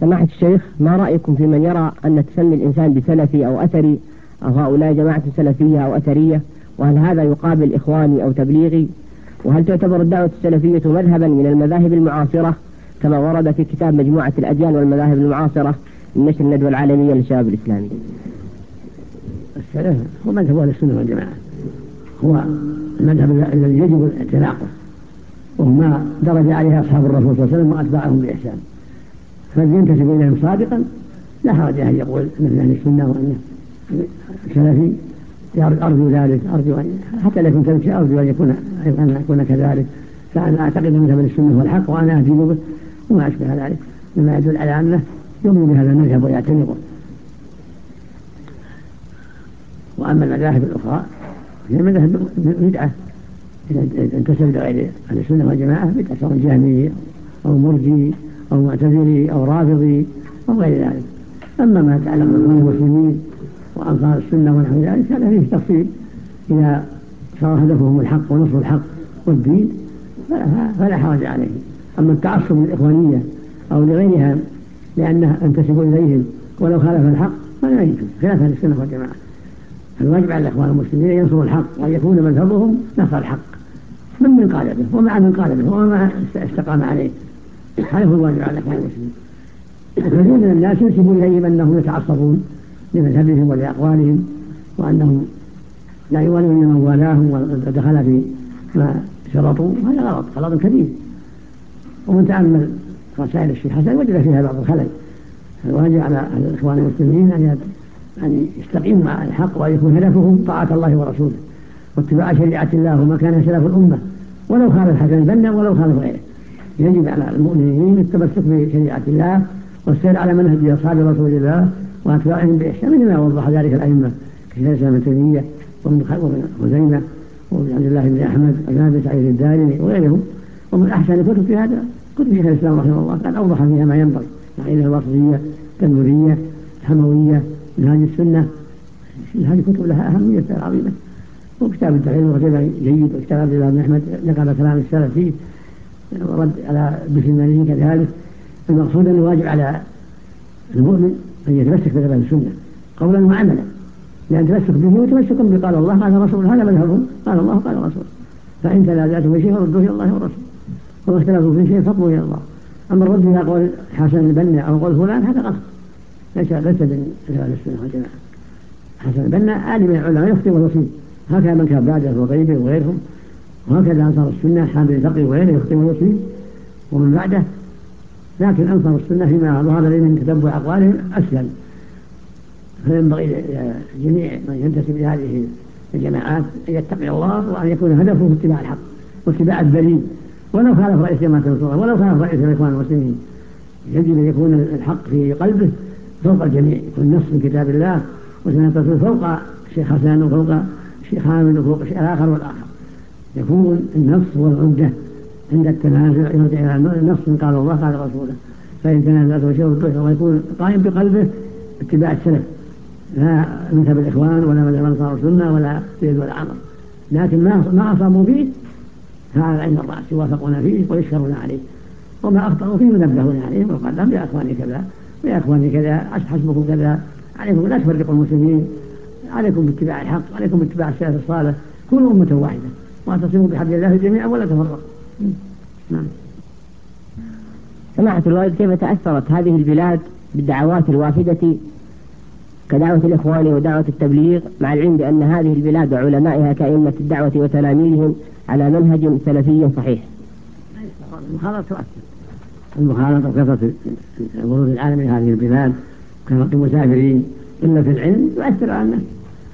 سماحة الشيخ، ما رأيكم في من يرى أن تسمي الإنسان بسلفي أو أثري أو هؤلاء جماعة سلفية أو أثرية، وهل هذا يقابل إخواني أو تبليغي؟ وهل تعتبر الدعوة السلفية مذهبا من المذاهب المعاصرة كما ورد في كتاب مجموعة الأديان والمذاهب المعاصرة من نشر الندوة العالمية للشباب الإسلامي؟ السلف هو مذهب أهل السنة والجماعة، هو المذهب الذي يجب اعتناقه، وما درج عليه أصحاب الرسول صلى الله عليه وسلم وأتباعهم بإحسان، فالذي ينتسب إليهم صادقا لا حرج أن يقول من أهل السنة وأنه سلفي، أرجو ذلك، أرجو أن حتى لا يكون سلفي أرجو أن يكون كذلك، فأنا أعتقد أن مذهب السنة هو الحق وأنا أهدي به وما أشبه ذلك، مما يدل على أنه يؤمن بهذا المذهب ويعتنقه. وأما المذاهب الأخرى هي مذاهب بدعة إذا انتسب لغير أهل السنة والجماعة بدعة، سواء جهمي أو مرجي أو معتزلي أو رافضي أو غير ذلك. أما ما يتعلق بإخوان المسلمين وأنصار السنة ونحو ذلك هذا فيه تفصيل، إذا صار هدفهم الحق ونصر الحق والدين فلا حرج عليه. أما التعصب للإخوانية أو لغيرها لأنها انتسب إليهم ولو خالف الحق فلا يجوز، خلاف أهل السنة والجماعة. الواجب على الإخوان المسلمين أن ينصروا الحق وأن يكون مذهبهم نصر الحق من قال به ومع من قال به وما استقام عليه، هذا هو الواجب على الإخوان المسلمين. وكثير من الناس ينسب إليهم أنهم يتعصبون لمذهبهم ولأقوالهم وأنهم لا يوالون من والاهم ودخل في ما شرطوا، هذا غلط كبير. ومن تأمل رسائل الشيخ حسن وجد فيها بعض الخلل. الواجب على الإخوان المسلمين أن يستقيموا مع الحق وأن يكون هدفهم طاعة الله ورسوله واتباع شريعة الله وما كان سلف الأمة ولو خالف حسن البنا ولو خالف غيره. يجب على المؤمنين التمسك بشريعة الله والسير على منهج أصحاب رسول الله وأتباعهم بإحسان، مثل ما وضح ذلك الأئمة كشيخ الإسلام ابن تيمية وابن خزيمة وابن عبد الله بن أحمد وابن سعيد الدارمي وغيرهم. ومن أحسن الكتب في هذا كتب شيخ الإسلام رحمه الله، قد أوضح فيها ما ينبغي، العقيدة الواسطية، التنويرية، الحموية، منهاج السنة. هذه كتب لها أهمية عظيمة. وكتاب التحرير والرغبة جيد، وكتاب عبد الله بن أحمد نقل كلام السلف فيه ورد على بسلمانه كذلك. المقصود أن الواجب على المؤمن أن يتمسك بكتاب السنة قولا وعملا، لأن تمسك به وتمسك بقال الله قال الرسول، هذا مذهبهم، قال الله قال الرسول. فإن تنازعتم في شيء فردوه إلى الله والرسول، وما اختلفوا في شيء فاطلبوا إلى الله. أما الرد إلى قول حسن البنا أو قول فلان هذا غلط، ليس من أهل السنة والجماعة. حسن البنا عالم من العلماء يخطئ ويصيب، هكذا من كان بعده وغيره وغيرهم، وهكذا أنصار السنة حامل الفقه وغيره يخطئ ويصيب ومن بعده. لكن أنصار السنة فيما ظهر لي من تتبع أقوالهم أسلم. فينبغي لجميع من ينتسب لهذه الجماعات أن يتقي الله وأن يكون هدفه اتباع الحق واتباع الدليل، ولو خالف رئيس جماعة النصارى ولو خالف رئيس الإخوان المسلمين. يجب أن يكون الحق في قلبه فوق الجميع، يكون نص من كتاب الله وسنة الرسول فوق الشيخ حسن وفوق الشيخ حامد وفوق الشيخ الآخر والآخر. يكون النص والعمدة عند التنازع يرجع إلى النص من قال الله قال رسوله. فإن تنازعته شيء فردوه، ويكون قائم بقلبه اتباع السلف، لا مذهب الإخوان ولا مذهب أنصار السنة ولا زيد ولا عمر. لكن ما أصابوا فيه هذا عند الرأس يوافقون فيه ويشكرون عليه، وما أخطأوا فيه ينبهون عليه وقال لهم يا أخواني كذا ويا أخواني كذا، حسبكم كذا، عليكم لا تفرقوا المسلمين، عليكم باتباع الحق، عليكم باتباع السلف الصالح، كونوا أمة واحدة واعتصموا بحبل الله جميعا ولا تفرقوا. نعم. سماحة الوالد، كيف تأثرت هذه البلاد بالدعوات الوافدة كدعوة الإخوان ودعوة التبليغ، مع العلم بأن هذه البلاد وعلمائها كأئمة الدعوة وتلاميذهم على منهج سلفي صحيح؟ المخالطة تؤثر، المخالطة وكثرة ورود العالم من هذه البلاد وكثرة المسافرين إلا في العلم يؤثر على الناس.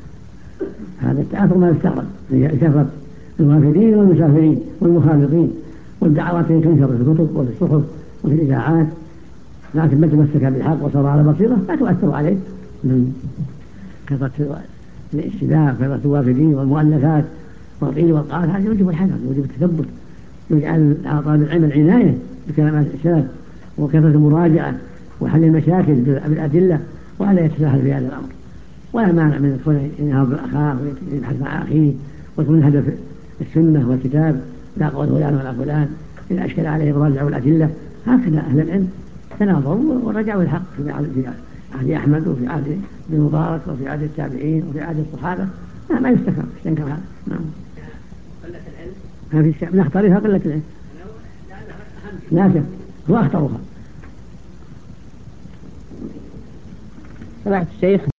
هذا التأثر ما يستغرب، كثرة الوافدين والمسافرين والمخالطين والدعوات التي تنشر في الكتب وفي الصحف وفي الإذاعات. لكن من تمسك بالحق وصار على بصيرة لا تؤثر عليه من كثرة الاشتباه وكثرة الوافدين والمؤلفات والقيل والقال. هذا يوجب الحذر، يوجب التثبت، يجعل على طالب العلم العناية بكلمات السلف وكثرة المراجعة وحل المشاكل بالأدلة، ولا يتساهل في هذا الأمر. ولا مانع من يكون ينهض بالأخلاق ويبحث مع أخيه ويكون هدف السنة والكتاب لا قول فلان ولا فلان، إذا أشكل عليه يراجع الأدلة. هكذا أهل العلم تناظروا ورجعوا الحق في عهد أحمد وفي عهد ابن مبارك وفي عهد التابعين وفي عهد الصحابة. ما يستنكر هذا. نعم. قلة العلم ما في شيء نختارها قلة العلم لا شك هو أخطرها. سمعت الشيخ